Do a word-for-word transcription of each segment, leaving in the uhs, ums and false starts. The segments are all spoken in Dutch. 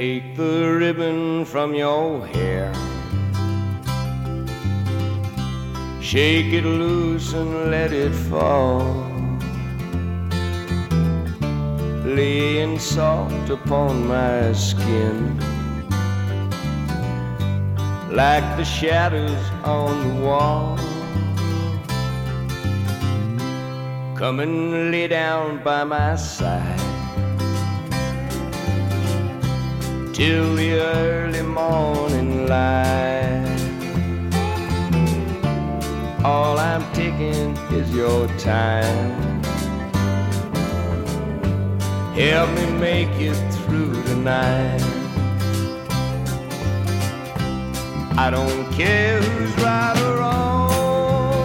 Take the ribbon from your hair, shake it loose and let it fall, laying soft upon my skin, like the shadows on the wall. Come and lay down by my side till the early morning light. All I'm taking is your time. Help me make it through the night. I don't care who's right or wrong,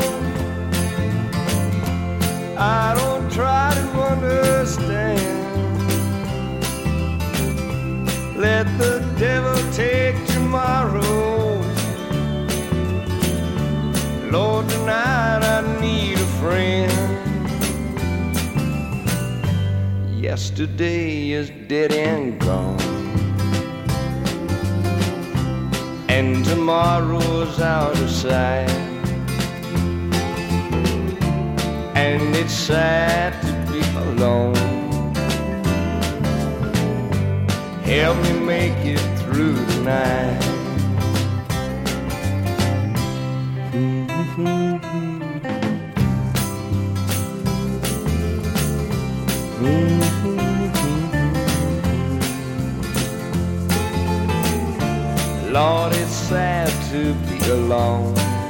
I don't try to understand. Let the devil take tomorrow. Lord, tonight I need a friend. Yesterday is dead and gone, and tomorrow's out of sight. And it's sad to be alone. Help me make it through the night. Lord, it's sad to be alone.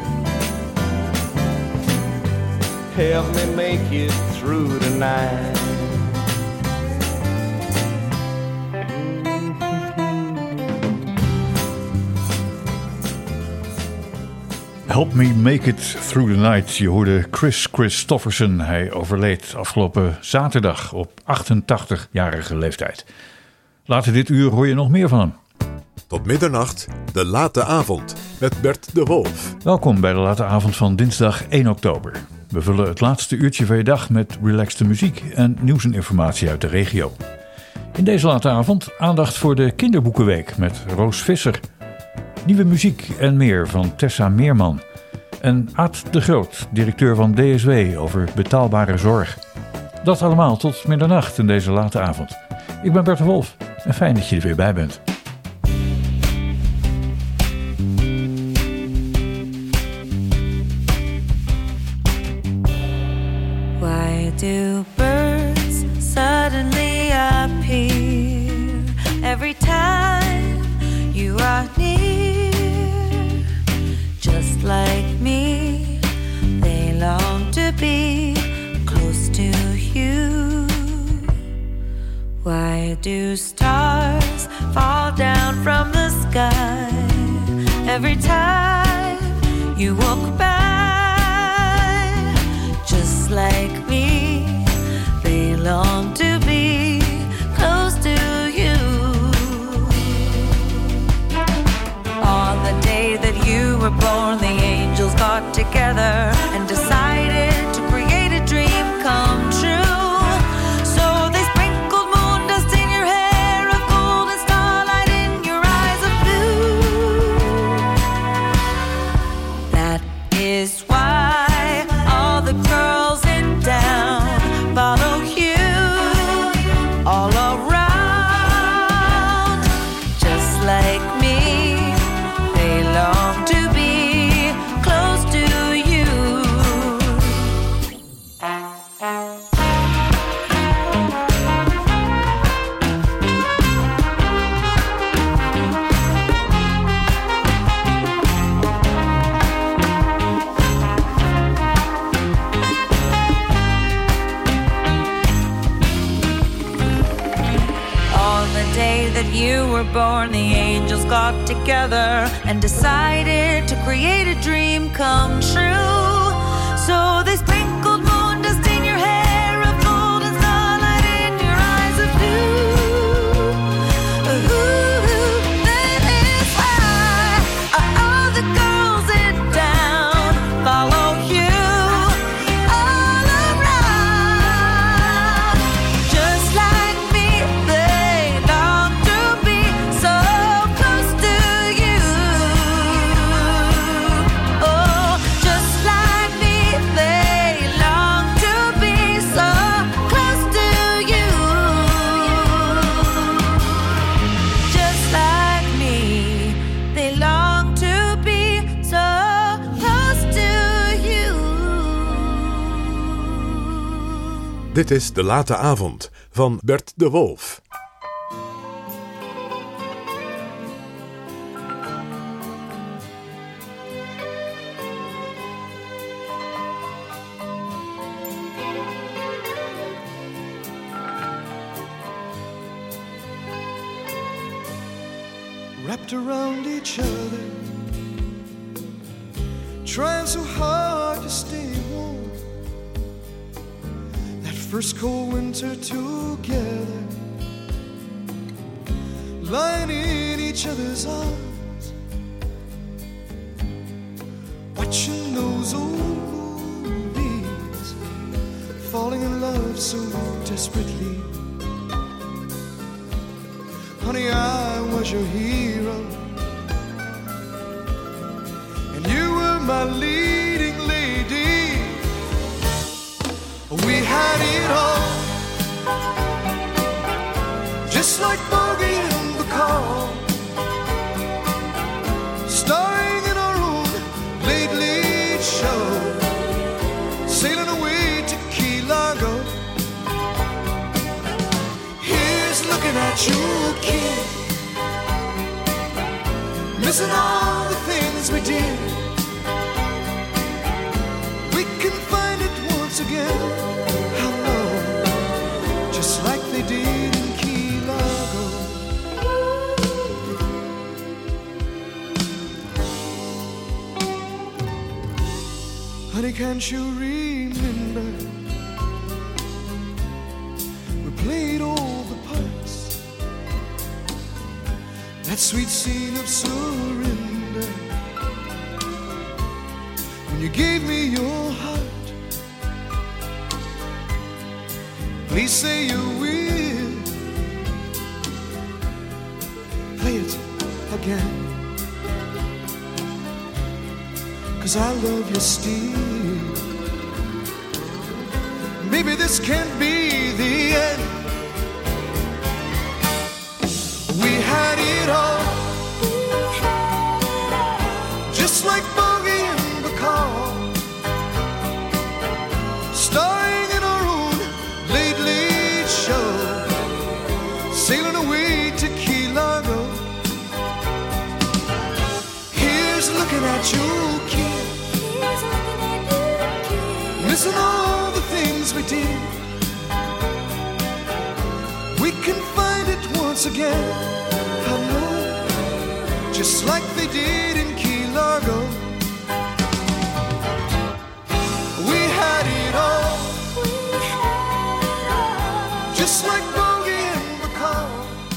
Help me make it through the night. Help Me Make It Through the Night. Je hoorde Kris Kristofferson. Hij overleed afgelopen zaterdag op achtentachtigjarige leeftijd. Later dit uur hoor je nog meer van hem. Tot middernacht, de late avond met Bert de Wolf. Welkom bij de late avond van dinsdag één oktober. We vullen het laatste uurtje van je dag met relaxte muziek en nieuws en informatie uit de regio. In deze late avond aandacht voor de Kinderboekenweek met Roos Visser. Nieuwe muziek en meer van Tessa Meerman. En Aad de Groot, directeur van D S W, over betaalbare zorg. Dat allemaal tot middernacht in deze late avond. Ik ben Bert de Wolf en fijn dat je er weer bij bent. Why do birds suddenly appear every time you are near? Just like me, they long to be close to you. Why do stars fall down from the sky every time you walk by? Just like me, they long to be close to you. On the day that you were born, the angels got together and decided to create a dream come true. So they sprinkled moon dust in your hair of gold and starlight in your eyes of blue. That is why all the girls in town follow you all around. Just like me, they long to be close to you. On the day that you were born, the angels got together and decided to create a dream come true. So they sprinkled moon dust in your hair of gold and starlight in your eyes of blue. Ooh, that is why all the girls in town follow you all around. Just like me, they long to be so Dit is De Late Avond van Bert de Wolf. Wrapped around each other, trying so hard to stay warm. That first cold winter together, lying in each other's arms, watching those old movies, falling in love so desperately. Honey, I was your hero, and you were my leading lady. We had it all, just like Bogey and Bacall, starring in our own late late show, sailing away to Key Largo. Here's looking at you, kid, missing all the things we did. We can find it once again, how long, just like they did in Key Largo. Honey, can't you remember, we played all the parts, that sweet scene of surrender, when you gave me your heart. Please say you will play it again, 'cause I love you still. Maybe this can't be the end. We had it all, just like Bogey and Bacall, starring in our own late late show, sailing away to Key Largo. Here's looking at you, kid, missing all the things we did. We can find it once again, I know, just like they did in Key Largo. We had it all, just like Bogey and Bacall,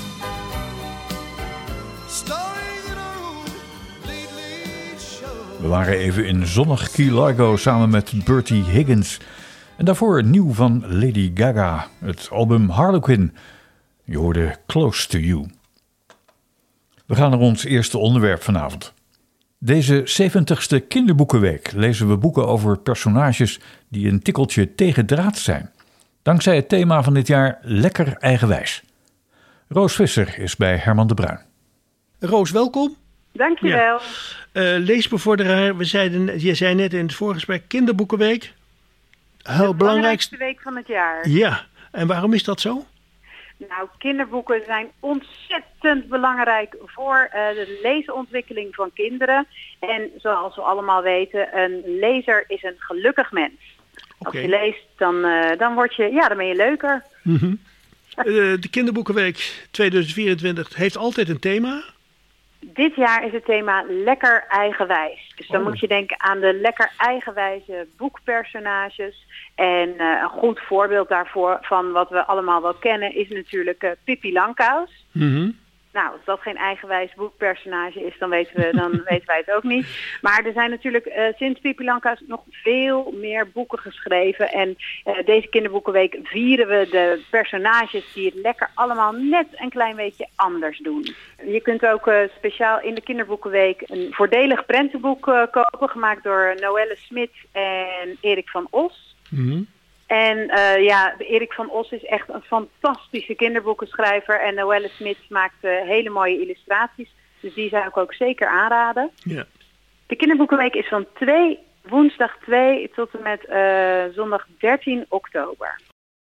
starring in our own late late show. We waren even in zonnig Key Largo samen met Bertie Higgins. En daarvoor nieuw van Lady Gaga, het album Harlequin. Je hoorde Close to You. We gaan naar ons eerste onderwerp vanavond. Deze zeventigste kinderboekenweek lezen we boeken over personages die een tikkeltje tegendraads zijn. Dankzij het thema van dit jaar lekker eigenwijs. Roos Visser is bij Herman de Bruin. Roos, welkom. Dankjewel. Ja. Uh, leesbevorderaar, we zeiden, je zei net in het voorgesprek kinderboekenweek. Heel de belangrijkste week van het jaar. Ja, en waarom is dat zo? Nou, kinderboeken zijn ontzettend belangrijk voor uh, de leesontwikkeling van kinderen. En zoals we allemaal weten, een lezer is een gelukkig mens. Okay. Als je leest, dan, uh, dan, word je, ja, dan ben je leuker. Mm-hmm. uh, de kinderboekenweek tweeduizend vierentwintig heeft altijd een thema. Dit jaar is het thema lekker eigenwijs. Dus dan oh. moet je denken aan de lekker eigenwijze boekpersonages. En uh, een goed voorbeeld daarvoor van wat we allemaal wel kennen is natuurlijk uh, Pippi Langkous. Mm-hmm. Nou, als dat geen eigenwijs boekpersonage is, dan weten we, dan weten wij het ook niet. Maar er zijn natuurlijk uh, sinds Pippi Langkous nog veel meer boeken geschreven. En uh, deze kinderboekenweek vieren we de personages die het lekker allemaal net een klein beetje anders doen. Je kunt ook uh, speciaal in de kinderboekenweek een voordelig prentenboek uh, kopen, gemaakt door Noelle Smit en Erik van Os. Mm-hmm. En uh, ja, Erik van Os is echt een fantastische kinderboekenschrijver. En Noelle Smit maakt uh, hele mooie illustraties. Dus die zou ik ook zeker aanraden. Ja. De kinderboekenweek is van twee, woensdag twee tot en met uh, zondag dertien oktober.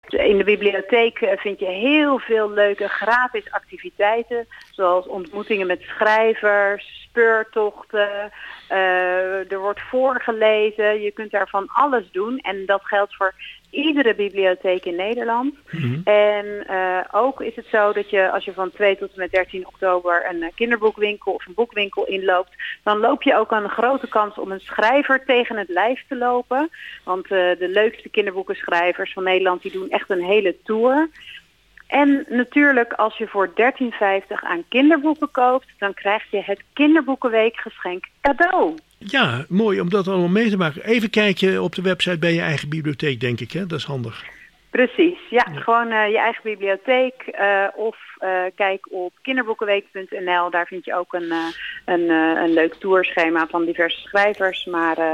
In de bibliotheek uh, vind je heel veel leuke gratis activiteiten. Zoals ontmoetingen met schrijvers, speurtochten. Uh, er wordt voorgelezen. Je kunt daar van alles doen. En dat geldt voor iedere bibliotheek in Nederland. Mm-hmm. En uh, ook is het zo dat je als je van twee tot en met dertien oktober een uh, kinderboekwinkel of een boekwinkel inloopt, dan loop je ook een grote kans om een schrijver tegen het lijf te lopen. Want uh, de leukste kinderboekenschrijvers van Nederland die doen echt een hele tour. En natuurlijk als je voor dertien vijftig aan kinderboeken koopt, dan krijg je het kinderboekenweekgeschenk cadeau. Ja, mooi om dat allemaal mee te maken. Even kijken op de website bij je eigen bibliotheek, denk ik. Hè? Dat is handig. Precies, ja. ja. Gewoon uh, je eigen bibliotheek uh, of uh, kijk op kinderboekenweek punt n l. Daar vind je ook een, uh, een, uh, een leuk tourschema van diverse schrijvers. Maar uh,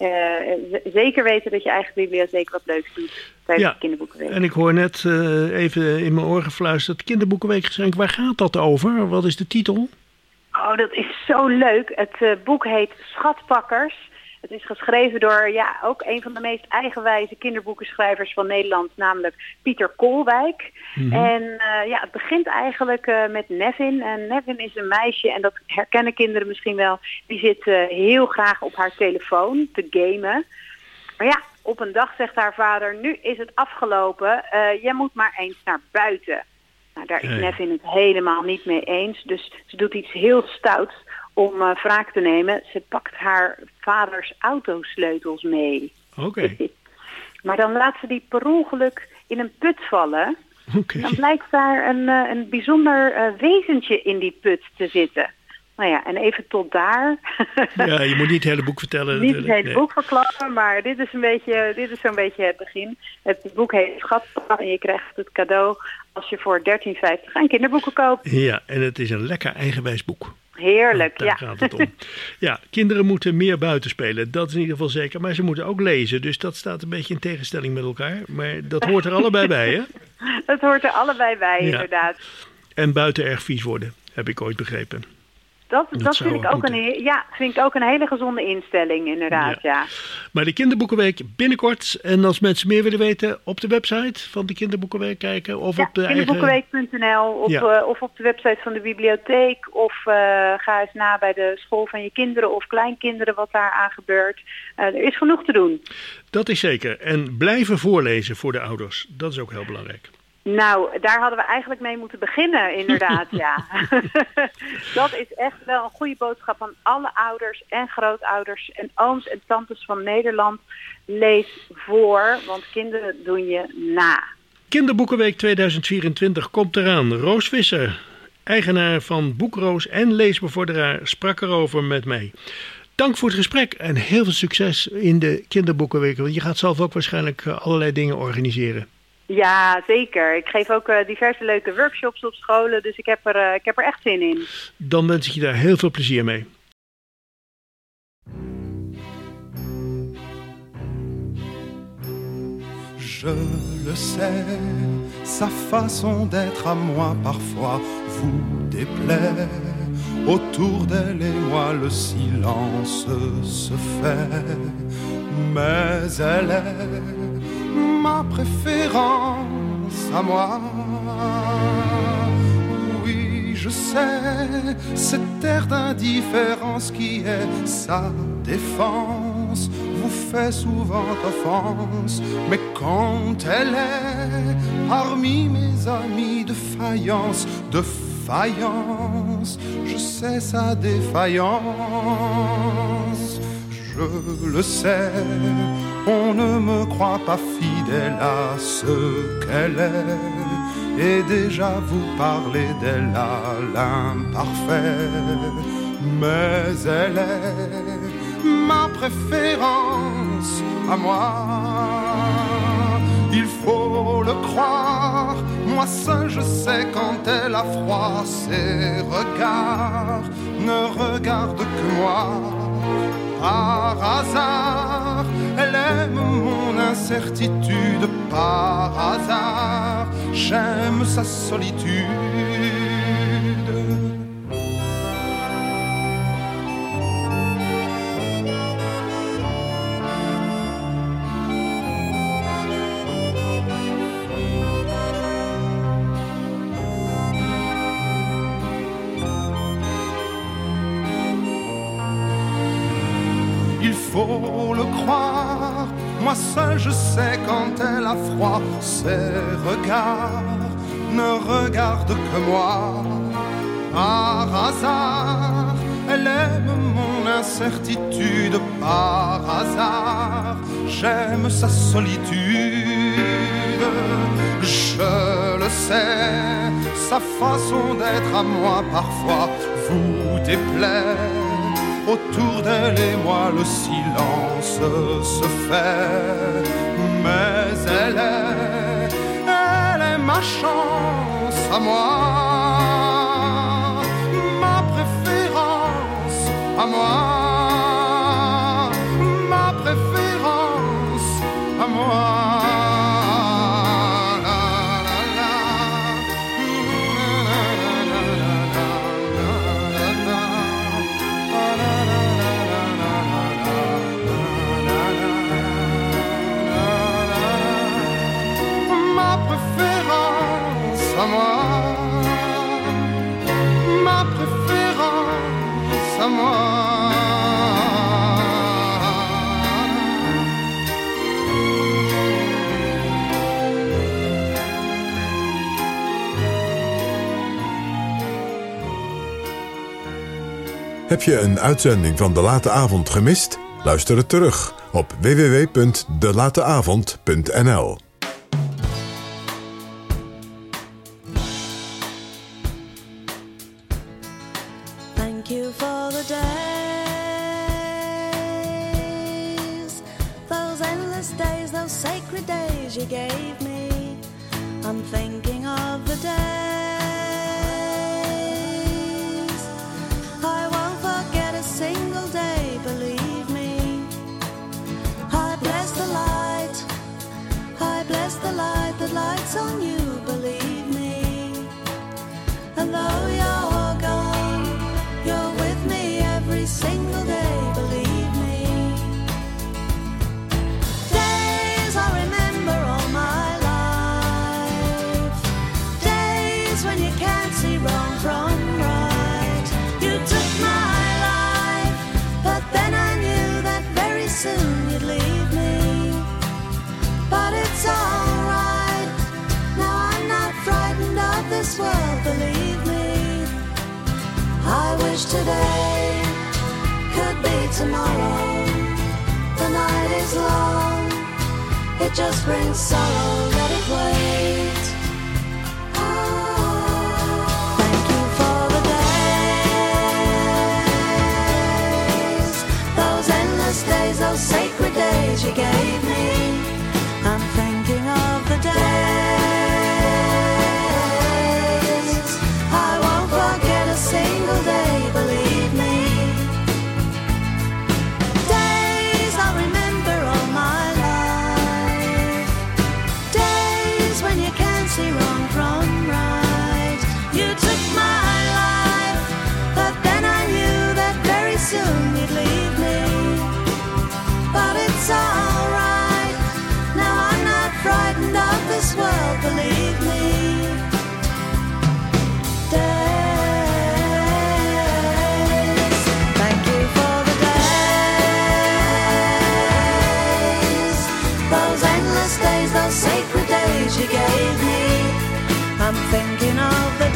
uh, z- zeker weten dat je eigen bibliotheek wat leuks doet tijdens ja. de kinderboekenweek. En ik hoor net uh, even in mijn oren gefluisterd, kinderboekenweekgeschenk, waar gaat dat over? Wat is de titel? Oh, dat is zo leuk. Het uh, boek heet Schatpakkers. Het is geschreven door ja, ook een van de meest eigenwijze kinderboekenschrijvers van Nederland, namelijk Pieter Kolwijk. Mm-hmm. En uh, ja, het begint eigenlijk uh, met Nevin. En Nevin is een meisje, en dat herkennen kinderen misschien wel, die zit uh, heel graag op haar telefoon te gamen. Maar ja, op een dag zegt haar vader, nu is het afgelopen, uh, jij moet maar eens naar buiten. Nou, daar is hey. Nevin het helemaal niet mee eens. Dus ze doet iets heel stouts om uh, wraak te nemen. Ze pakt haar vaders autosleutels mee. Oké. Okay. Maar dan laat ze die per ongeluk in een put vallen. Okay. Dan blijkt daar een, uh, een bijzonder uh, wezentje in die put te zitten. Nou ja, en even tot daar. Ja, je moet niet het hele boek vertellen. Niet het hele nee. boek verklappen, maar dit is, een beetje, dit is zo'n beetje het begin. Het boek heet Schatpakkers en je krijgt het cadeau als je voor dertien vijftig aan kinderboeken koopt. Ja, en het is een lekker eigenwijs boek. Heerlijk, daar ja. Daar gaat het om. Ja, kinderen moeten meer buiten spelen, dat is in ieder geval zeker. Maar ze moeten ook lezen, dus dat staat een beetje in tegenstelling met elkaar. Maar dat hoort er allebei bij, hè? Dat hoort er allebei bij, ja. Inderdaad. En buiten erg vies worden, heb ik ooit begrepen. Dat, dat, dat vind, ik ook een, ja, vind ik ook een hele gezonde instelling, inderdaad, ja. ja. Maar de Kinderboekenweek binnenkort. En als mensen meer willen weten, op de website van de Kinderboekenweek kijken? Of ja, op de kinderboekenweek punt n l of, ja. uh, of op de website van de bibliotheek. Of uh, ga eens na bij de school van je kinderen of kleinkinderen wat daar aan gebeurt. Uh, er is genoeg te doen. Dat is zeker. En blijven voorlezen voor de ouders. Dat is ook heel belangrijk. Nou, daar hadden we eigenlijk mee moeten beginnen, inderdaad, ja. Dat is echt wel een goede boodschap aan alle ouders en grootouders en ooms en tantes van Nederland. Lees voor, want kinderen doen je na. Kinderboekenweek tweeduizend vierentwintig komt eraan. Roos Visser, eigenaar van Boekroos en leesbevorderaar, sprak erover met mij. Dank voor het gesprek en heel veel succes in de Kinderboekenweek. Want je gaat zelf ook waarschijnlijk allerlei dingen organiseren. Ja, zeker. Ik geef ook uh, diverse leuke workshops op scholen, dus ik heb, er, uh, ik heb er echt zin in. Dan wens ik je daar heel veel plezier mee. Je le sais, sa façon d'être à moi parfois vous déplaît. Autour d'elle et moi le silence se fait, mais elle est ma préférence à moi. Oui, je sais, cet air d'indifférence qui est sa défense vous fait souvent offense, mais quand elle est parmi mes amis de faïence, de faïence, je sais sa défaillance. Je le sais, on ne me croit pas fidèle à ce qu'elle est, et déjà vous parlez d'elle à l'imparfait, mais elle est ma préférence à moi. Il faut le croire, moi seul je sais quand elle a froid, ses regards ne regardent que moi. Par hasard, elle aime mon incertitude. Par hasard, j'aime sa solitude. faut le croire. Moi seul je sais quand elle a froid. Ses regards ne regardent que moi. Par hasard, elle aime mon incertitude. Par hasard, j'aime sa solitude. Je le sais, sa façon d'être à moi parfois vous déplaît. Autour d'elle et moi le silence se fait. Mais elle est, elle est ma chance à moi. Ma préférence à moi. Ma préférence à moi. Heb je een uitzending van De Late Avond gemist? Luister het terug op w w w punt de late avond punt n l. Thank you for the days, those endless days, those sacred days you gave me. I'm thinking of the days I won't forget a single day, believe me. I bless the light, I bless the light that lights on you, believe me. And though you're gone, you're with me every single day, believe me. Days I remember all my life, days when you can't see wrong from right. You took my life, but then I knew that very soon you'd leave me. But it's alright, now I'm not frightened of this world, believe me. I wish today could be tomorrow. The night is long, it just brings sorrow, let it wait. Ah, thank you for the days, those endless days, those sacred days you gave me. I'm thinking of the days I won't forget a single day, believe me. Days I remember all my life, days when you can't see wrong from right. You took my life, but then I knew that very soon you'd leave me. But it's alright, now I'm not frightened of this world, believe me. Days, thank you for the days, those endless days, those sacred days you gave me. I'm thinking of the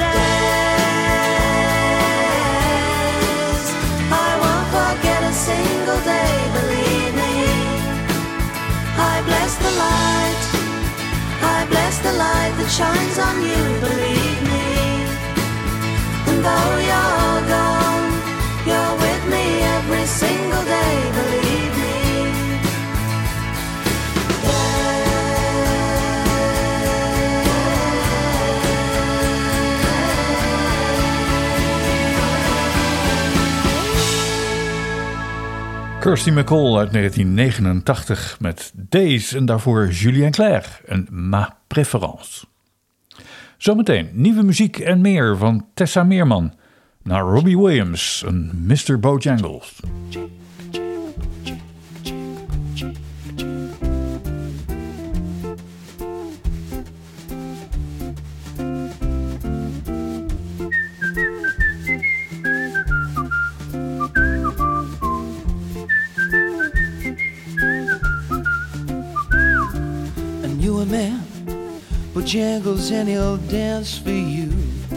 days I won't forget a single day, believe me. I bless the light, I bless the light that shines on you, believe me. And though you're gone, you're with me every single day, believe me. Kirsty MacColl uit negentien negenentachtig met Days en daarvoor Julien Clerc en Ma Préférence. Zometeen nieuwe muziek en meer van Tessa Meerman naar Robbie Williams en mister Bojangles. Bojangles and he'll dance for you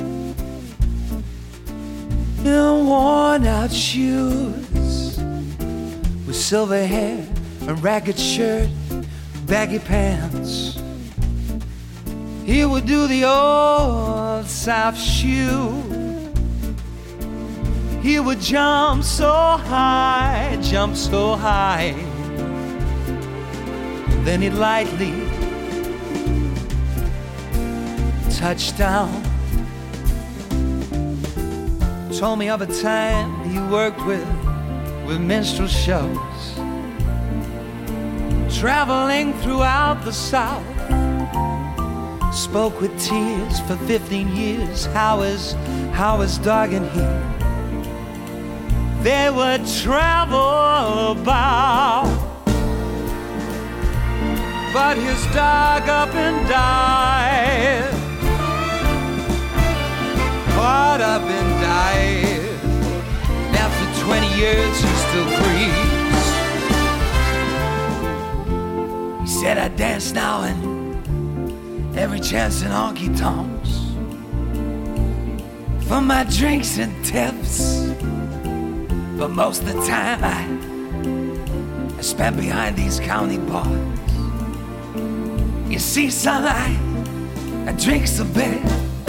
in worn out shoes, with silver hair, a ragged shirt, baggy pants. He would do the old South shoe. He would jump so high, jump so high. Then he'd lightly touch down. Told me of a time he worked with, with minstrel shows, traveling throughout the South. Spoke with tears for fifteen years how his, how his dog and he, they would travel about. But his dog up and died, caught up and died. And after twenty years he still grieves. He said, I dance now and every chance in honky tonks for my drinks and tips, but most of the time I, I spend behind these county bars. You see, son, I, I drinks a bit.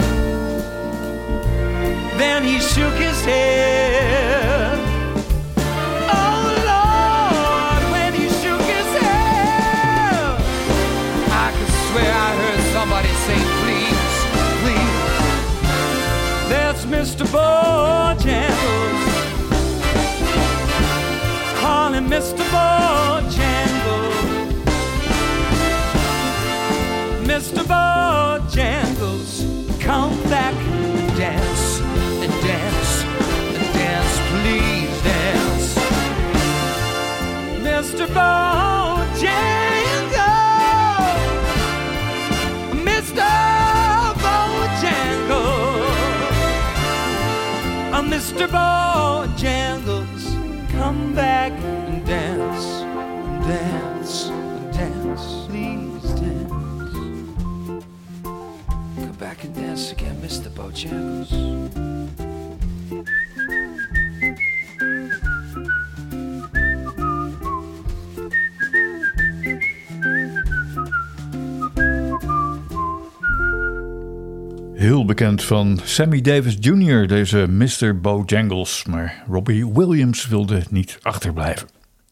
Then he shook his head. Oh Lord, when he shook his head, I could swear I heard somebody say, please, please. That's Mister Bojangles. Call him Mister Bojangles. Mister Bojangles, come back and dance, and dance, and dance, please dance. Mister Bojangles, Mister Bojangles, oh, Mister Bojangles, come back and dance, and dance, and dance, please dance. Come back and dance again, Mister Bojangles. Heel bekend van Sammy Davis junior, deze Mister Bojangles. Maar Robbie Williams wilde niet achterblijven.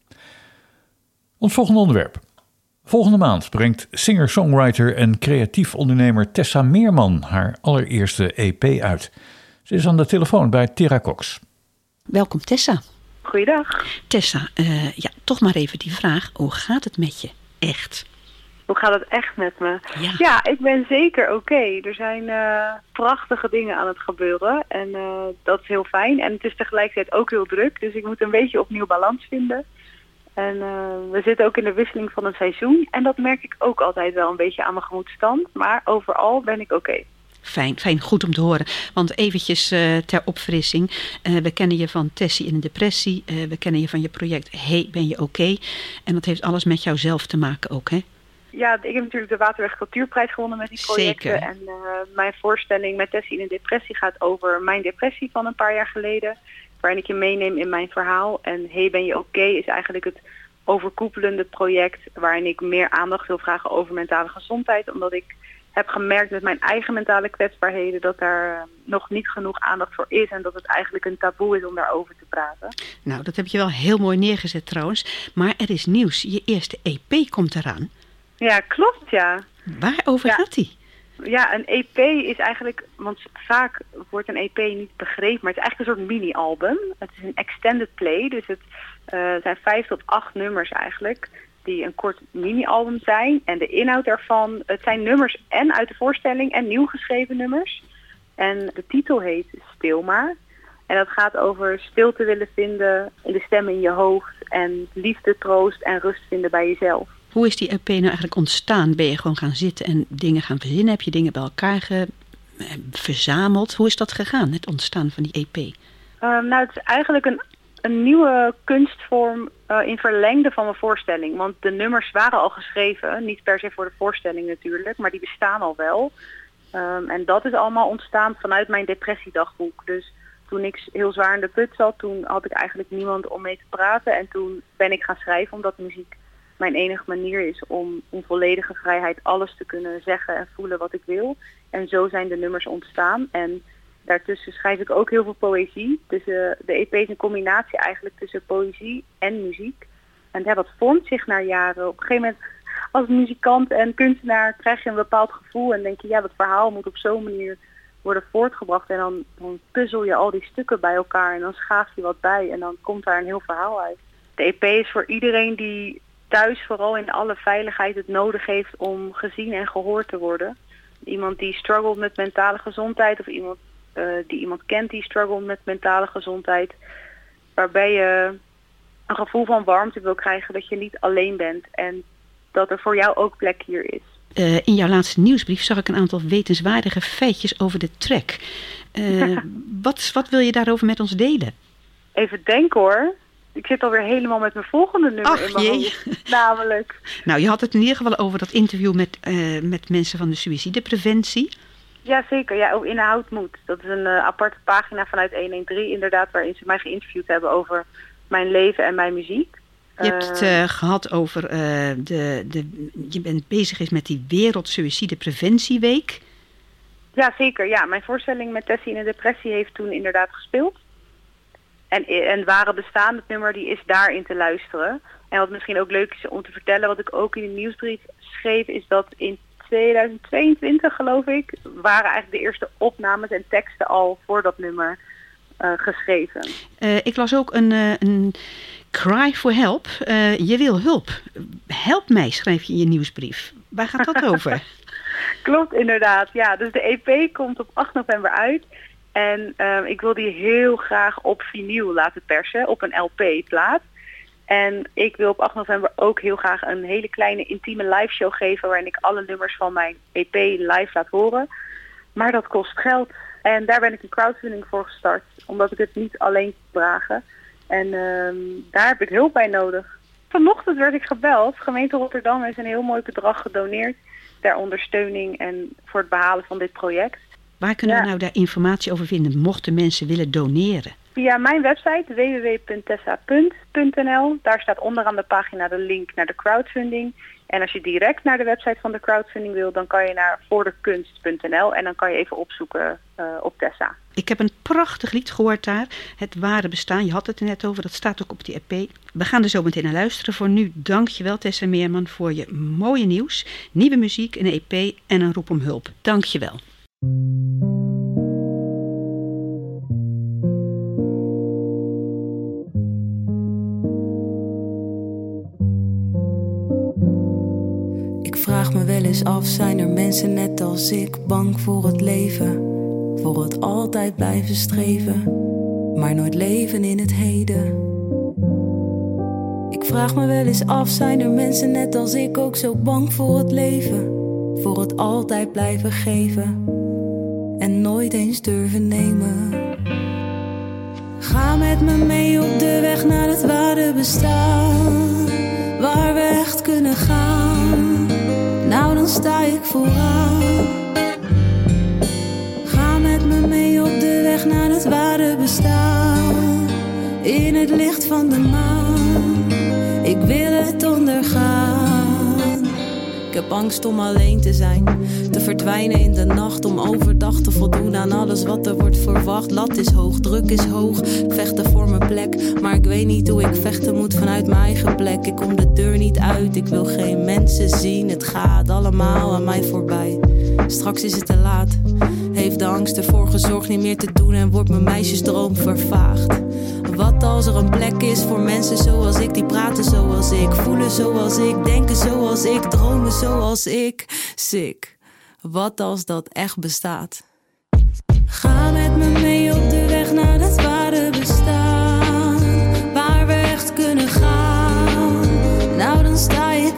Ons volgende onderwerp. Volgende maand brengt singer-songwriter en creatief ondernemer Tessa Meerman haar allereerste E P uit. Ze is aan de telefoon bij Tera Cox. Welkom Tessa. Goeiedag. Tessa, uh, ja, toch maar even die vraag. Hoe gaat het met je? Echt? Hoe gaat het echt met me? Ja, ja ik ben zeker oké. Okay. Er zijn uh, prachtige dingen aan het gebeuren. En uh, dat is heel fijn. En het is tegelijkertijd ook heel druk. Dus ik moet een beetje opnieuw balans vinden. En uh, we zitten ook in de wisseling van een seizoen. En dat merk ik ook altijd wel een beetje aan mijn gemoedstand. Maar overal ben ik oké. Okay. Fijn, fijn, goed om te horen. Want eventjes uh, ter opfrissing. Uh, we kennen je van Tessie in een depressie. Uh, we kennen je van je project Hey, ben je oké? Okay? En dat heeft alles met jouzelf te maken ook, hè? Ja, ik heb natuurlijk de Waterweg Cultuurprijs gewonnen met die projecten. Zeker. En uh, mijn voorstelling met Tessie in een depressie gaat over mijn depressie van een paar jaar geleden. Waarin ik je meeneem in mijn verhaal. En Hey, ben je oké? Okay? Is eigenlijk het overkoepelende project waarin ik meer aandacht wil vragen over mentale gezondheid. Omdat ik heb gemerkt met mijn eigen mentale kwetsbaarheden dat daar nog niet genoeg aandacht voor is. En dat het eigenlijk een taboe is om daarover te praten. Nou, dat heb je wel heel mooi neergezet trouwens. Maar er is nieuws. Je eerste E P komt eraan. Ja, klopt, ja. Waarover ja. gaat die? Ja, een E P is eigenlijk, want vaak wordt een E P niet begrepen, maar het is eigenlijk een soort mini-album. Het is een extended play, dus het uh, zijn vijf tot acht nummers eigenlijk, die een kort mini-album zijn. En de inhoud daarvan, het zijn nummers en uit de voorstelling en nieuw geschreven nummers. En de titel heet Stil maar. En dat gaat over stilte willen vinden in de stem in je hoofd en liefde, troost en rust vinden bij jezelf. Hoe is die E P nou eigenlijk ontstaan? Ben je gewoon gaan zitten en dingen gaan verzinnen? Heb je dingen bij elkaar ge, verzameld? Hoe is dat gegaan, het ontstaan van die E P? Uh, nou, het is eigenlijk een een nieuwe kunstvorm uh, in verlengde van mijn voorstelling. Want de nummers waren al geschreven, niet per se voor de voorstelling natuurlijk, maar die bestaan al wel. Um, en dat is allemaal ontstaan vanuit mijn depressiedagboek. Dus toen ik heel zwaar in de put zat, toen had ik eigenlijk niemand om mee te praten. En toen ben ik gaan schrijven, omdat muziek mijn enige manier is om in volledige vrijheid alles te kunnen zeggen en voelen wat ik wil. En zo zijn de nummers ontstaan. En daartussen schrijf ik ook heel veel poëzie. Dus uh, de E P is een combinatie eigenlijk tussen poëzie en muziek. En ja, dat vormt zich na jaren. Op een gegeven moment, als muzikant en kunstenaar, krijg je een bepaald gevoel. En denk je, ja, dat verhaal moet op zo'n manier worden voortgebracht. En dan, dan puzzel je al die stukken bij elkaar. En dan schaaf je wat bij. En dan komt daar een heel verhaal uit. De E P is voor iedereen die thuis vooral in alle veiligheid het nodig heeft om gezien en gehoord te worden. Iemand die struggelt met mentale gezondheid of iemand uh, die iemand kent die struggelt met mentale gezondheid. Waarbij je een gevoel van warmte wil krijgen dat je niet alleen bent en dat er voor jou ook plek hier is. Uh, in jouw laatste nieuwsbrief zag ik een aantal wetenswaardige feitjes over de track. Uh, wat, wat wil je daarover met ons delen? Even denken hoor. Ik zit alweer helemaal met mijn volgende nummer Ach, in mijn jee. hoofd. Namelijk. Nou, je had het in ieder geval over dat interview met, uh, met mensen van de suïcidepreventie. Jazeker, ja, ook Inhoud Moed. Dat is een uh, aparte pagina vanuit honderddertien inderdaad, waarin ze mij geïnterviewd hebben over mijn leven en mijn muziek. Je hebt het uh, gehad over, uh, de, de, je bent bezig is met die Wereld Suïcidepreventieweek. Ja, zeker. Ja, mijn voorstelling met Tessie in de depressie heeft toen inderdaad gespeeld. En, en Ware Bestaan, het nummer, die is daarin te luisteren. En wat misschien ook leuk is om te vertellen, wat ik ook in de nieuwsbrief schreef, is dat in tweeduizend tweeëntwintig, geloof ik, waren eigenlijk de eerste opnames en teksten al voor dat nummer uh, geschreven. Uh, ik las ook een, uh, een cry for help. Uh, je wil hulp. Help mij, schrijf je in je nieuwsbrief. Waar gaat dat over? Klopt, inderdaad. Ja, dus de E P komt op acht november uit. En uh, ik wil die heel graag op vinyl laten persen, op een L P-plaat. En ik wil op acht november ook heel graag een hele kleine intieme live show geven, waarin ik alle nummers van mijn E P live laat horen. Maar dat kost geld. En daar ben ik een crowdfunding voor gestart, omdat ik het niet alleen kan dragen. En uh, daar heb ik hulp bij nodig. Vanochtend werd ik gebeld. Gemeente Rotterdam heeft een heel mooi bedrag gedoneerd ter ondersteuning en voor het behalen van dit project. Waar kunnen ja. we nou daar informatie over vinden, mochten mensen willen doneren? Via mijn website w w w punt tessa punt n l. Daar staat onderaan de pagina de link naar de crowdfunding. En als je direct naar de website van de crowdfunding wil, dan kan je naar voordekunst punt n l en dan kan je even opzoeken uh, op Tessa. Ik heb een prachtig lied gehoord daar. Het Ware Bestaan. Je had het er net over. Dat staat ook op die E P. We gaan er zo meteen naar luisteren. Voor nu dank je wel, Tessa Meerman, voor je mooie nieuws. Nieuwe muziek, een E P en een roep om hulp. Dank je wel. Ik vraag me wel eens af, zijn er mensen net als ik bang voor het leven? Voor het altijd blijven streven, maar nooit leven in het heden. Ik vraag me wel eens af, zijn er mensen net als ik ook zo bang voor het leven? Voor het altijd blijven geven en nooit eens durven nemen. Ga met me mee op de weg naar het ware bestaan, waar we echt kunnen gaan. Nou, dan sta ik vooraan. Ga met me mee op de weg naar het ware bestaan, in het licht van de maan. Ik wil het ondergaan. Ik heb angst om alleen te zijn, te verdwijnen in de nacht, om overdag te voldoen aan alles wat er wordt verwacht. Lat is hoog, druk is hoog, vechten voor mijn plek, maar ik weet niet hoe ik vechten moet vanuit mijn eigen plek. Ik kom de deur niet uit, ik wil geen mensen zien, het gaat allemaal aan mij voorbij. Straks is het te laat, heeft de angst ervoor gezorgd niet meer te doen en wordt mijn meisjesdroom vervaagd. Wat als er een plek is voor mensen zoals ik, die praten zoals ik, voelen zoals ik, denken zoals ik, dromen zoals ik. Sick. Wat als dat echt bestaat? Ga met me mee op de weg naar het ware bestaan, waar we echt kunnen gaan. Nou, dan sta ik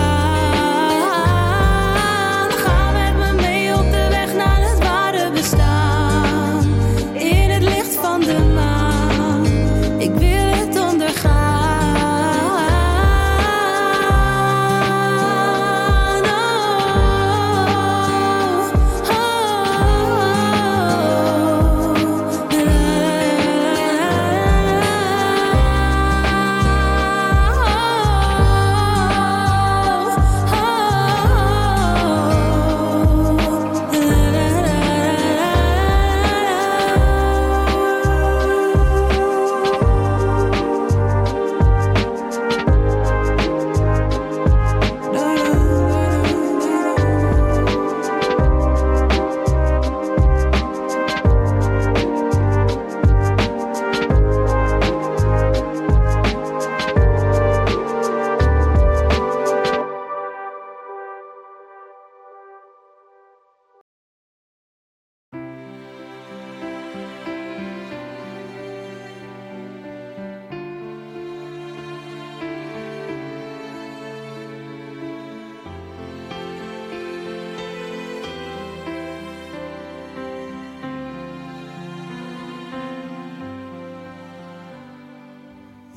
vooraan. Ga met me mee op de weg naar het ware bestaan, in het licht van de maan. Ik wil het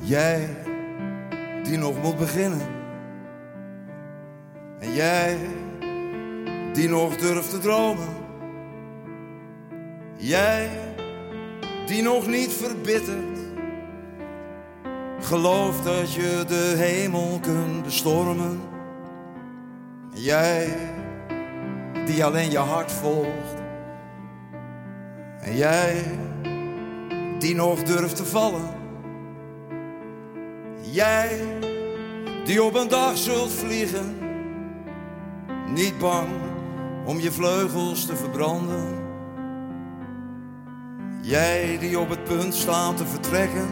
Jij die nog moet beginnen. En jij die nog durft te dromen. Jij die nog niet verbittert. Geloof dat je de hemel kunt bestormen. En jij die alleen je hart volgt. En jij die nog durft te vallen. Jij die op een dag zult vliegen. Niet bang om je vleugels te verbranden. Jij die op het punt staat te vertrekken.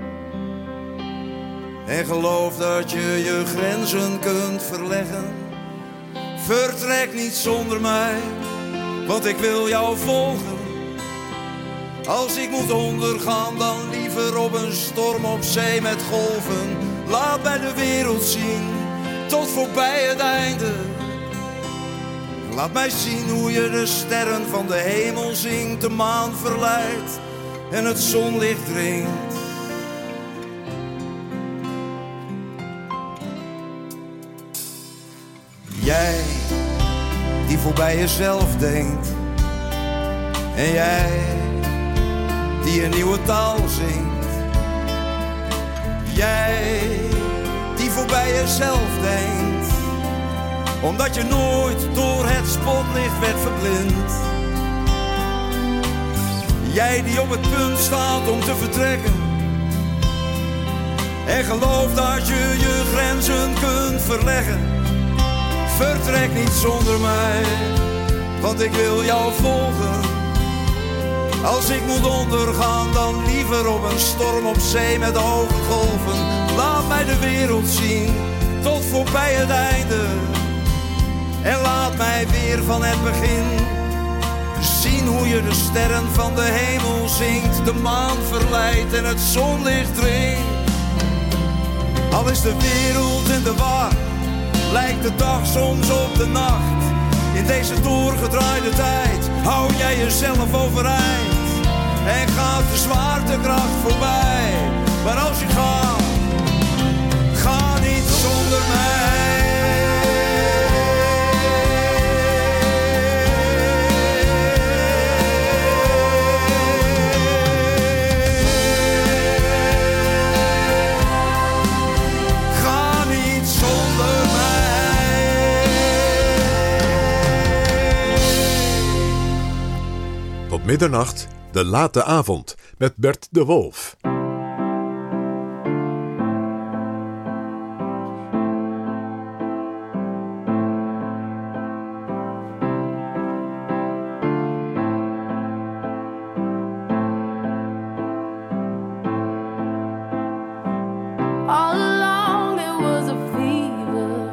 En geloof dat je je grenzen kunt verleggen. Vertrek niet zonder mij, want ik wil jou volgen. Als ik moet ondergaan, dan liever op een storm op zee met golven. Laat mij de wereld zien, tot voorbij het einde. Laat mij zien hoe je de sterren van de hemel zingt, de maan verleidt en het zonlicht dringt. Jij die voorbij jezelf denkt. En jij die een nieuwe taal zingt. Jij die voorbij jezelf denkt. Omdat je nooit door het spotlicht werd verblind. Jij die op het punt staat om te vertrekken. En gelooft dat je je grenzen kunt verleggen. Vertrek niet zonder mij, want ik wil jou volgen. Als ik moet ondergaan, dan liever op een storm op zee met hoge golven. Laat mij de wereld zien, tot voorbij het einde. En laat mij weer van het begin zien hoe je de sterren van de hemel zingt. De maan verleidt en het zonlicht dringt. Al is de wereld in de war, lijkt de dag soms op de nacht. In deze doorgedraaide tijd hou jij jezelf overeind. En gaat de zwaartekracht voorbij. Maar als je gaat, ga niet zonder mij. Middernacht, de late avond, met Bert de Wolf. All along there was a fever,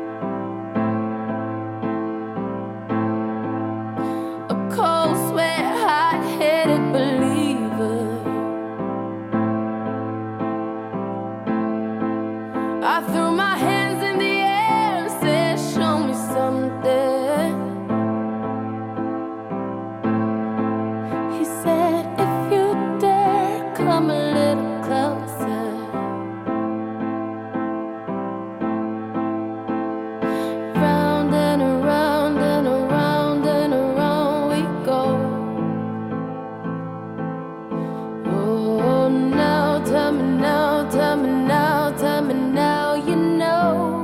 a cold sweat, hot-headed believer. I threw my hands in the air and said, show me something. He said, if you dare, come a little closer. Round and around and around and around we go. Oh, now tell me now, tell me now, tell me now you know.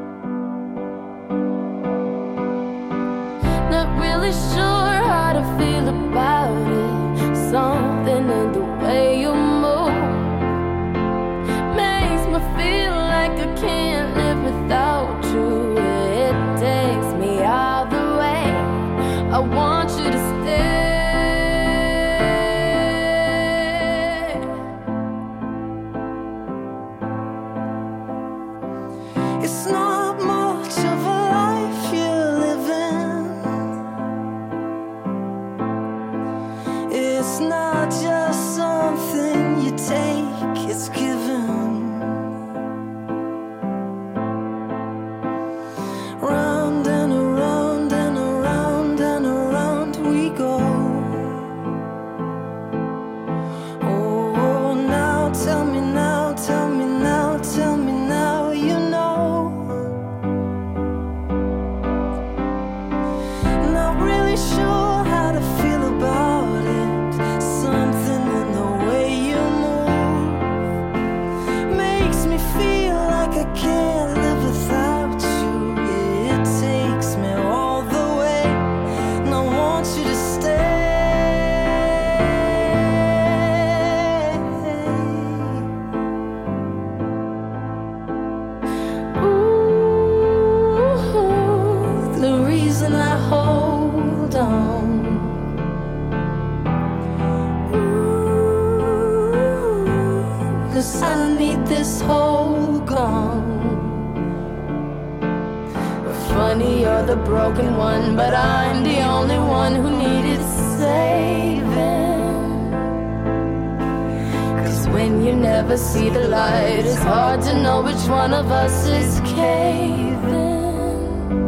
Not really sure how to feel about it. Something in the way you move makes me feel like I can't live without you. It takes me all the way. I want you to stay. It's not much of a life you're living. It's not just something you take, it's given. Round and around and around and around we go. Oh, now tell me now, tell me 'cause I need this whole gone. Funny, you're the broken one, but I'm the only one who needed saving. 'Cause when you never see the light, it's hard to know which one of us is caving.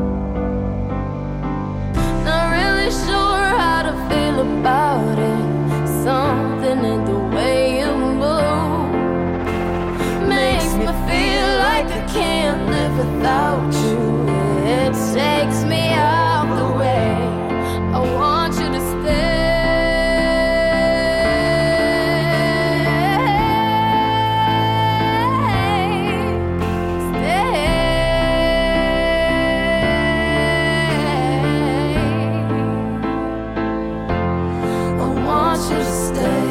Not really sure how to feel about it. Something in the way you move makes me feel like I can't live without you. It takes me out the way. I want you to stay. Stay. I want you to stay.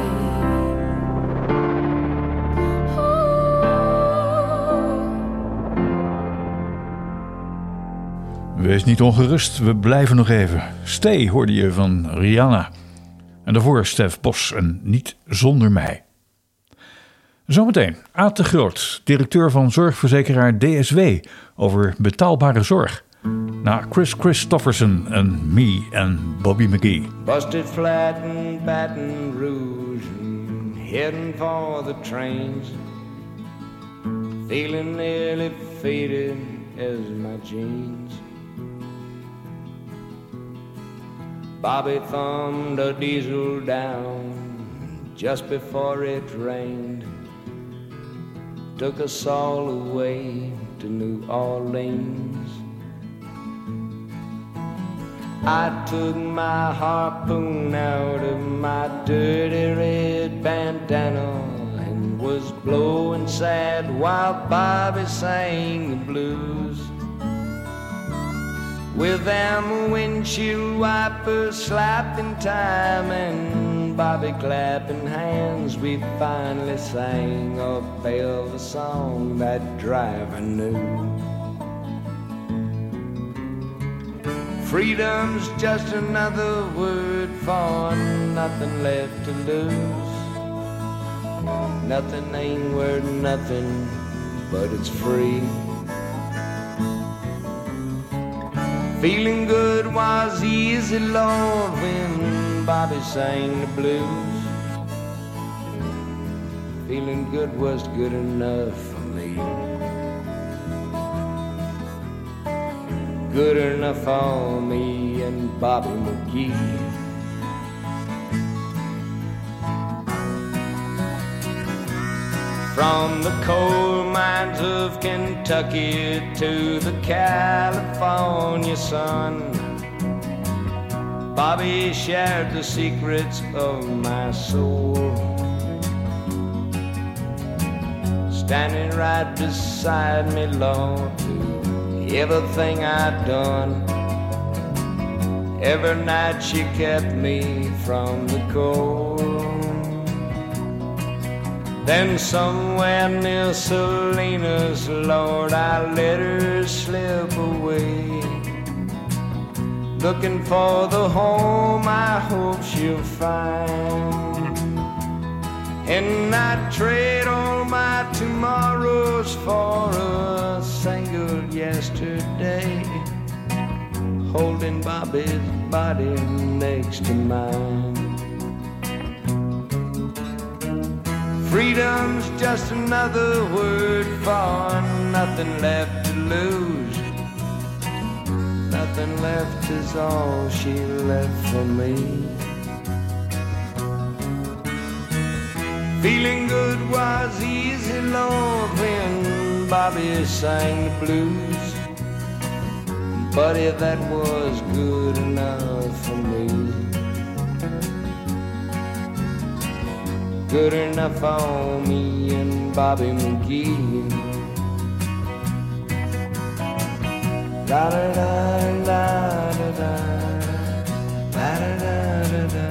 Wees niet ongerust, we blijven nog even. Stay hoorde je van Rihanna. En daarvoor Stef Bos en Niet Zonder Mij. Zometeen Aad de Groot, directeur van zorgverzekeraar D S W, over betaalbare zorg. Na Chris Christofferson en Me en Bobby McGee. Busted flat in Baton Rouge and heading for the trains. Feeling nearly faded as my jeans. Bobby thumbed a diesel down just before it rained. Took us all away to New Orleans. I took my harpoon out of my dirty red bandana and was blowing sad while Bobby sang the blues. With them windshield wipers slapping time and Bobby clapping hands, we finally sang a Belva song that driver knew. Freedom's just another word for nothing left to lose. Nothing ain't worth nothing, but it's free. Feeling good was easy, Lord, when Bobby sang the blues. Feeling good was good enough for me. Good enough for me and Bobby McGee. From the coal mines of Kentucky to the California sun, Bobby shared the secrets of my soul. Standing right beside me, Lord, to everything I'd done. Every night she kept me from the cold. Then somewhere near Salinas, Lord, I let her slip away, looking for the home I hope she'll find. And I'd trade all my tomorrows for a single yesterday, holding Bobby's body next to mine. Freedom's just another word for nothing left to lose. Nothing left is all she left for me. Feeling good was easy, Lord, when Bobby sang the blues. But if that was good enough for me, good enough for me and Bobby McGee. La da da da da da, la da da da da,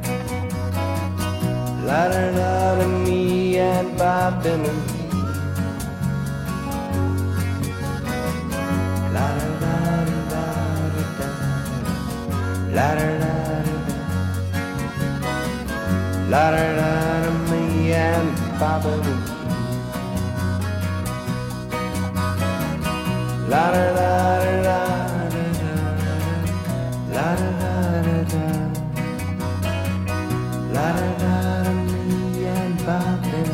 la da da da, me and Bobby McGee. La da da da da da, la da da da da, la da da da, me and ba-ba-doo. La da da da da da, la da da da da, la da da da, me and ba-ba-doo.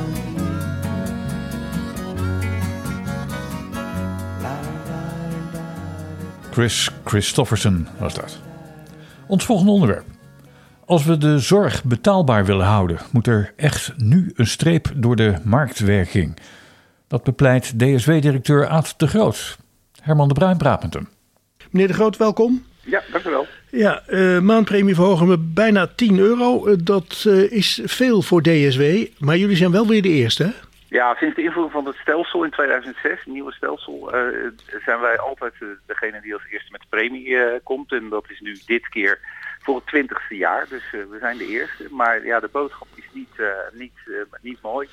Chris Christofferson was dat. Ons volgende onderwerp. Als we de zorg betaalbaar willen houden, moet er echt nu een streep door de marktwerking. Dat bepleit D S W-directeur Aad de Groot. Herman de Bruin praat met hem. Meneer de Groot, welkom. Ja, dank u wel. Ja, uh, maandpremie verhogen met bijna tien euro. Uh, dat uh, is veel voor D S W, maar jullie zijn wel weer de eerste, hè? Ja, sinds de invoering van het stelsel in tweeduizend zes, het nieuwe stelsel, uh, zijn wij altijd uh, degene die als eerste met de premie uh, komt. En dat is nu dit keer voor het twintigste jaar. Dus uh, we zijn de eerste. Maar ja, de boodschap is niet, uh, niet, uh, niet mooi.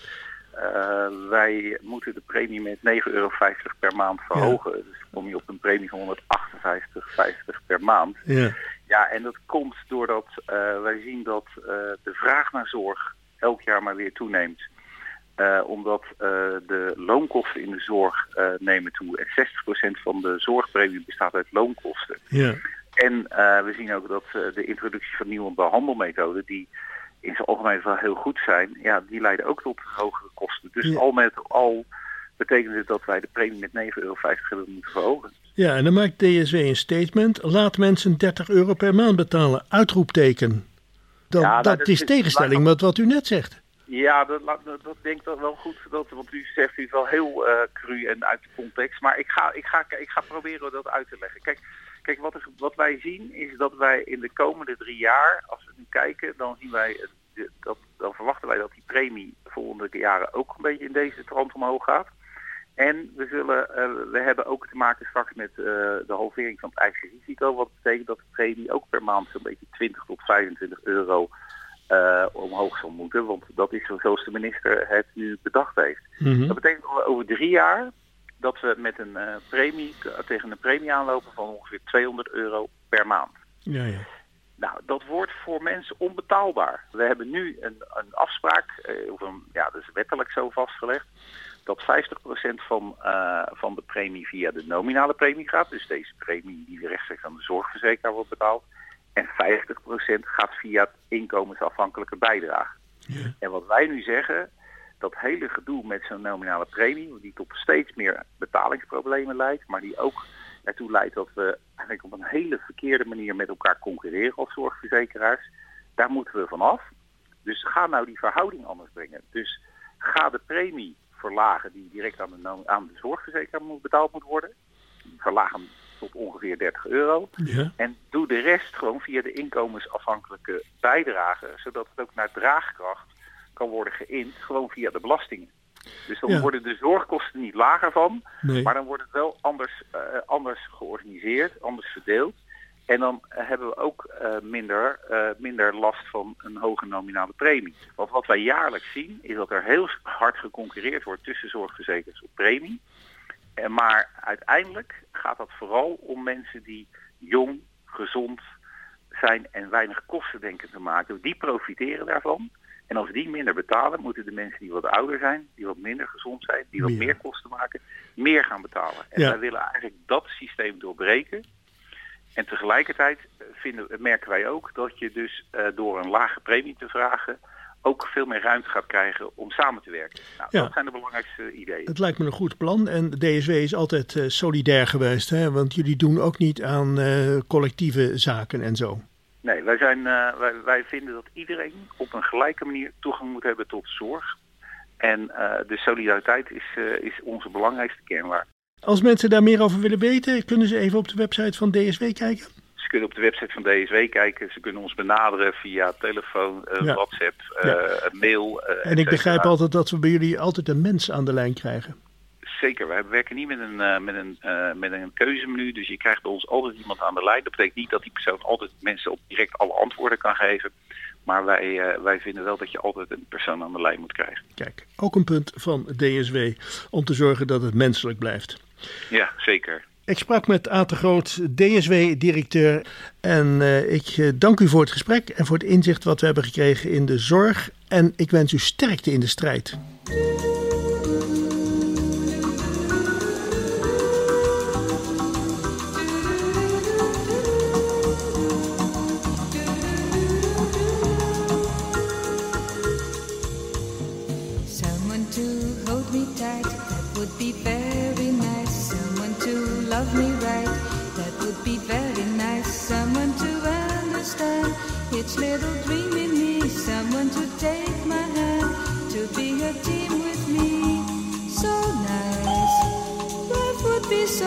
Uh, wij moeten de premie met negen euro vijftig per maand verhogen. Ja. Dus dan kom je op een premie van honderdachtenvijftig euro vijftig per maand. Ja, ja en dat komt doordat uh, wij zien dat uh, de vraag naar zorg elk jaar maar weer toeneemt. Uh, omdat uh, de loonkosten in de zorg uh, nemen toe. En zestig procent van de zorgpremie bestaat uit loonkosten. Ja. En uh, we zien ook dat uh, de introductie van nieuwe behandelmethoden, die in zijn algemeen wel heel goed zijn, ja, die leiden ook tot hogere kosten. Dus Ja. al met al betekent het dat wij de premie met negen euro vijftig hebben moeten verhogen. Ja, en dan maakt D S W een statement. Laat mensen dertig euro per maand betalen. Uitroepteken. Dat, Ja, nou, dat, dat is is- tegenstelling met wat u net zegt. Ja, dat, dat, dat denk ik wel goed. Dat, want u zegt u wel heel uh, cru en uit de context. Maar ik ga, ik, ga, ik ga proberen dat uit te leggen. Kijk, kijk wat, er, wat wij zien is dat wij in de komende drie jaar, als we nu kijken, dan zien wij uh, de, dat, dan verwachten wij dat die premie de volgende jaren ook een beetje in deze trant omhoog gaat. En we, zullen, uh, we hebben ook te maken straks met uh, de halvering van het eigen risico. Wat betekent dat de premie ook per maand zo'n beetje twintig tot vijfentwintig euro uh, omhoog zal moeten. Want dat is zoals de minister het nu bedacht heeft. Mm-hmm. Dat betekent dat we over drie jaar dat we met een uh, premie, tegen een premie aanlopen van ongeveer tweehonderd euro per maand. Ja, ja. Nou, dat wordt voor mensen onbetaalbaar. We hebben nu een, een afspraak, uh, of een, ja, dat is wettelijk zo vastgelegd, dat vijftig procent van, uh, van de premie via de nominale premie gaat. Dus deze premie die rechtstreeks aan de zorgverzekeraar wordt betaald. En vijftig procent gaat via het inkomensafhankelijke bijdrage. Ja. En wat wij nu zeggen, dat hele gedoe met zo'n nominale premie, die tot steeds meer betalingsproblemen leidt, maar die ook ertoe leidt dat we eigenlijk op een hele verkeerde manier met elkaar concurreren als zorgverzekeraars. Daar moeten we vanaf. Dus ga nou die verhouding anders brengen. Dus ga de premie verlagen die direct aan de, aan de zorgverzekeraar moet, betaald moet worden. Verlaag hem tot ongeveer dertig euro. Ja. En doe de rest gewoon via de inkomensafhankelijke bijdrage, zodat het ook naar draagkracht kan worden geïnd, gewoon via de belastingen. Dus dan Ja. worden de zorgkosten niet lager van, Nee. maar dan wordt het wel anders, uh, anders georganiseerd, anders verdeeld. En dan uh, hebben we ook uh, minder, uh, minder last van een hoge nominale premie. Want wat wij jaarlijks zien, is dat er heel hard geconcurreerd wordt tussen zorgverzekeraars op premie. En maar uiteindelijk gaat dat vooral om mensen die jong, gezond zijn en weinig kosten denken te maken. Die profiteren daarvan. En als die minder betalen, moeten de mensen die wat ouder zijn, die wat minder gezond zijn, die wat Meer. meer kosten maken, meer gaan betalen. En Ja. wij willen eigenlijk dat systeem doorbreken. En tegelijkertijd vinden, merken wij ook dat je dus uh, door een lage premie te vragen ook veel meer ruimte gaat krijgen om samen te werken. Nou, Ja. Dat zijn de belangrijkste ideeën. Het lijkt me een goed plan. En de D S W is altijd uh, solidair geweest. Hè? Want jullie doen ook niet aan uh, collectieve zaken en zo. Nee, wij, zijn, uh, wij, wij vinden dat iedereen op een gelijke manier toegang moet hebben tot zorg. En uh, de solidariteit is, uh, is onze belangrijkste kernwaarde. Als mensen daar meer over willen weten, kunnen ze even op de website van D S W kijken? Ze kunnen op de website van D S W kijken. Ze kunnen ons benaderen via telefoon, uh, Ja. WhatsApp, uh, Ja. mail. Uh, En ik et begrijp cetera. altijd dat we bij jullie altijd een mens aan de lijn krijgen. Zeker, wij werken niet met een, uh, met, een, uh, met een keuzemenu. Dus je krijgt bij ons altijd iemand aan de lijn. Dat betekent niet dat die persoon altijd mensen op direct alle antwoorden kan geven. Maar wij, uh, wij vinden wel dat je altijd een persoon aan de lijn moet krijgen. Kijk, ook een punt van D S W om te zorgen dat het menselijk blijft. Ja, zeker. Ik sprak met Aad de Groot, D S W-directeur. En uh, ik uh, dank u voor het gesprek en voor het inzicht wat we hebben gekregen in de zorg. En ik wens u sterkte in de strijd. Someone to hold me tight, that would be very nice. Someone to love me right, that would be very nice. Someone to understand each little dream in me. Someone to take my hand, to be a team with me. So nice, life would be so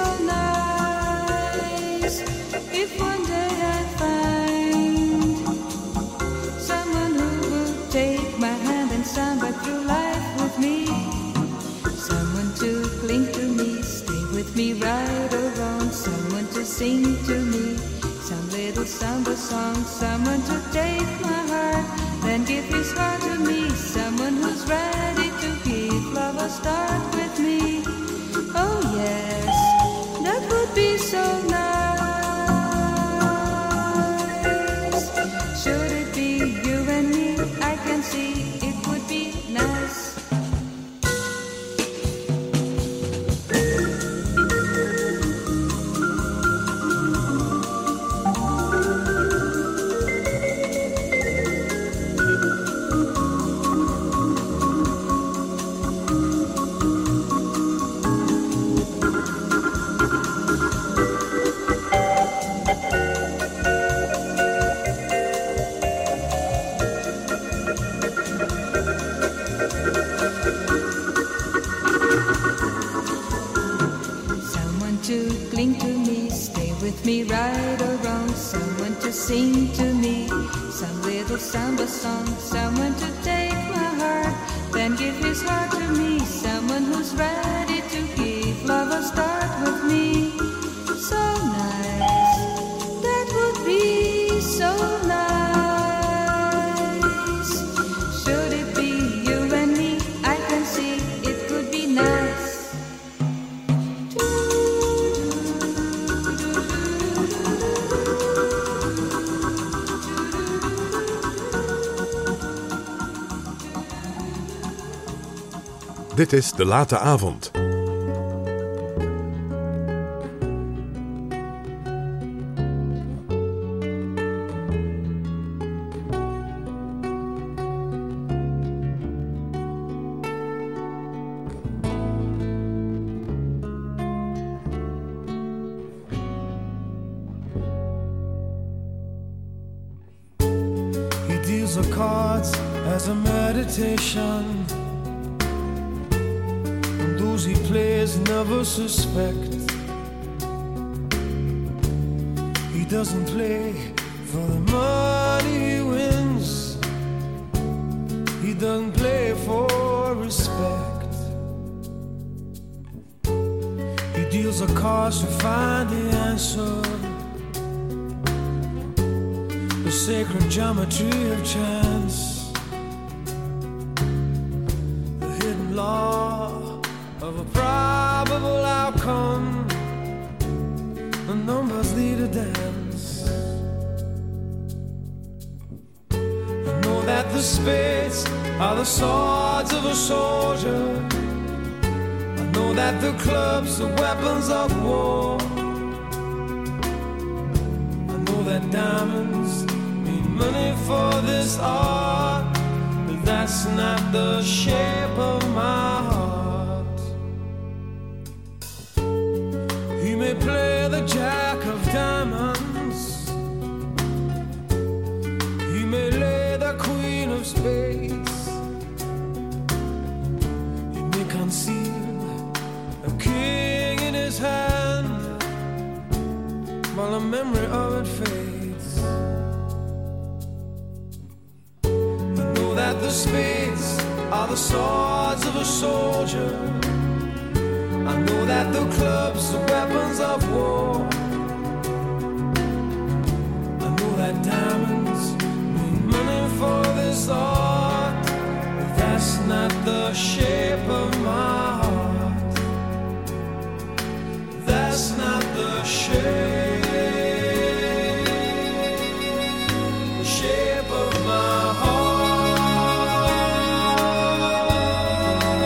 nice if one day I find someone who would take my hand and samba through life with me. Someone to cling to me, stay with me right or wrong. Someone to sing to me some little samba song. Someone to take my heart, then give his heart to me. Someone who's ready to give love a start with me. Oh yes, that would be so nice. Should it be you and me, I can see it would be nice. Someone to cling to me, stay with me right or wrong. Someone to sing to me some little samba song. Someone to take my heart, then give his heart to me. Someone who's ready to give love a start with me. So nice, that would be so nice. Should it be you and me, I can see it could be nice. Dit is De Late Avond. He deals the cards as a meditation. And those he plays never suspect. He doesn't play for the money he wins. He doesn't play for respect. He deals the cards to find the answer. The sacred geometry of chance, the hidden law of a probable outcome. The numbers lead a dance. I know that the spades are the swords of a soldier. I know that the clubs are weapons of war. I know that diamonds money for this art, but that's not the shape of my heart. He may play the jack of diamonds, he may lay the queen of spades, he may conceal a king in his hand while the memory of it fades. That the spades are the swords of a soldier. I know that the clubs are weapons of war. I know that diamonds mean money for this art, but that's not the shape of my heart. That's not the shape, the shape of my heart.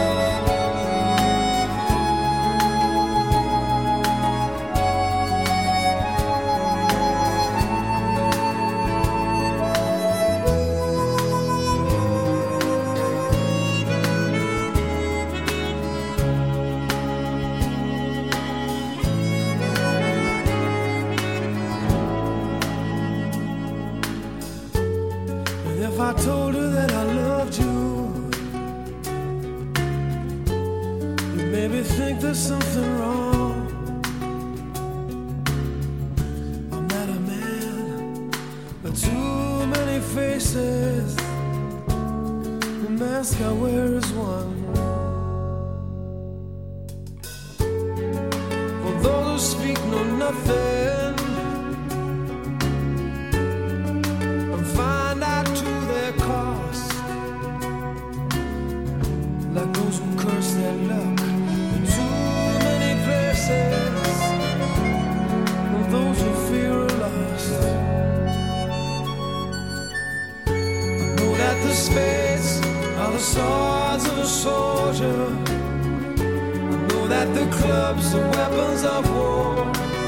if I told her that I loved you, you maybe think there's something wrong. I'm not a man, but too many faces. The mask I wear is one. For those who speak know nothing and find out to their cost, like those who curse their luck in too many places, and those who fear are lost. I know that the spades are the swords of a soldier. I know that the clubs are weapons of war.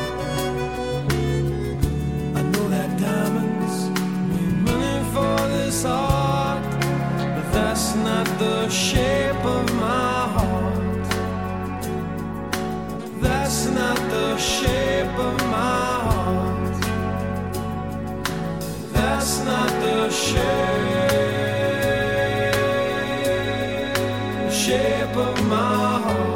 I know that diamonds mean money for this art, but that's not the shape of my heart. That's not the shape of my heart. That's not the shape shape of my heart.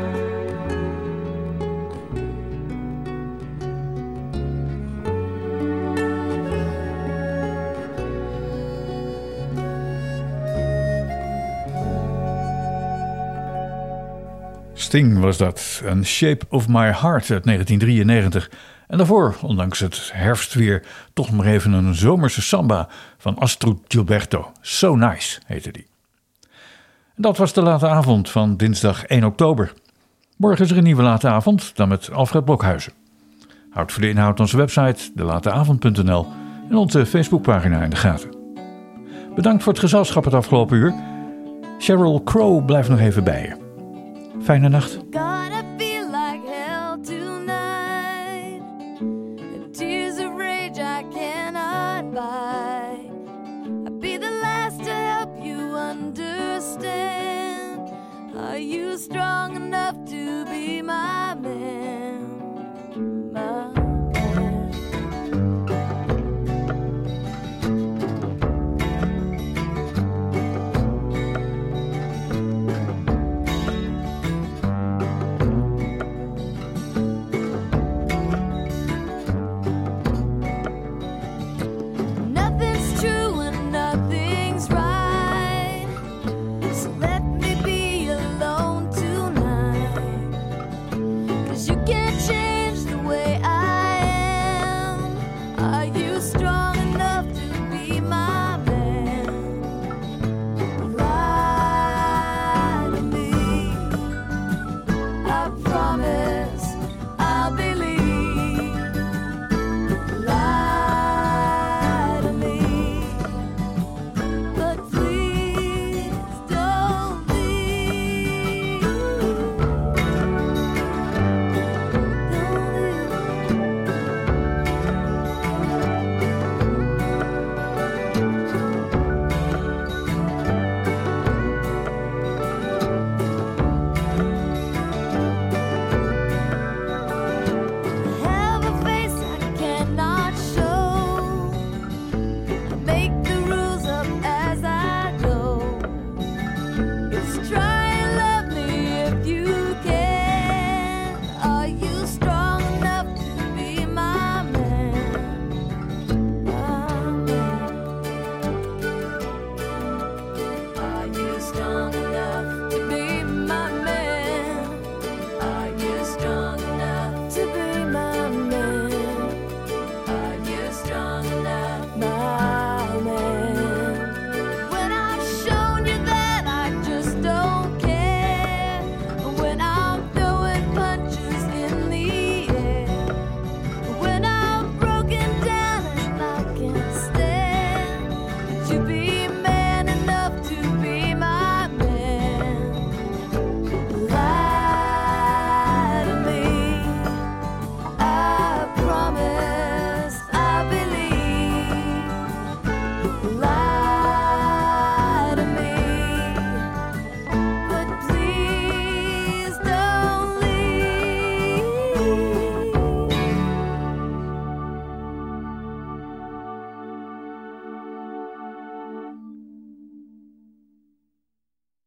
Sting was dat, een Shape of My Heart uit negentien drieënnegentig. En daarvoor, ondanks het herfstweer, toch nog even een zomerse samba van Astrud Gilberto. So Nice heette die. En dat was de late avond van dinsdag één oktober. Morgen is er een nieuwe late avond, dan met Alfred Blokhuizen. Houd voor de inhoud onze website delateavond punt n l en onze Facebookpagina in de gaten. Bedankt voor het gezelschap het afgelopen uur. Sheryl Crow blijft nog even bij je. Fijne nacht. Gonna feel like hell tonight. The tears of rage I cannot bite. I'll be the last to help you understand. Are you strong enough to be my man? My you be